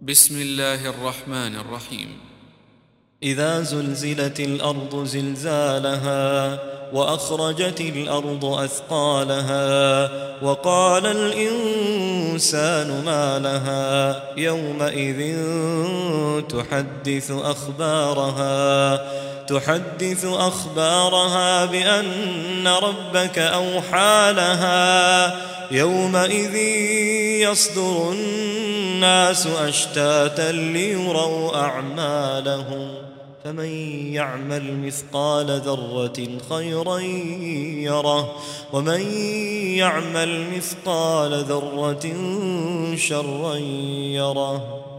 بسم الله الرحمن الرحيم. إذا زلزلت الأرض زلزالها وأخرجت الأرض أثقالها وقال الإنسان ما لها يومئذ تحدث أخبارها بأن ربك أوحى لها يومئذ يصدر الناس أشتاتا ليروا أعمالهم فمن يعمل مثقال ذرة خيرا يره ومن يعمل مثقال ذرة شرا يره.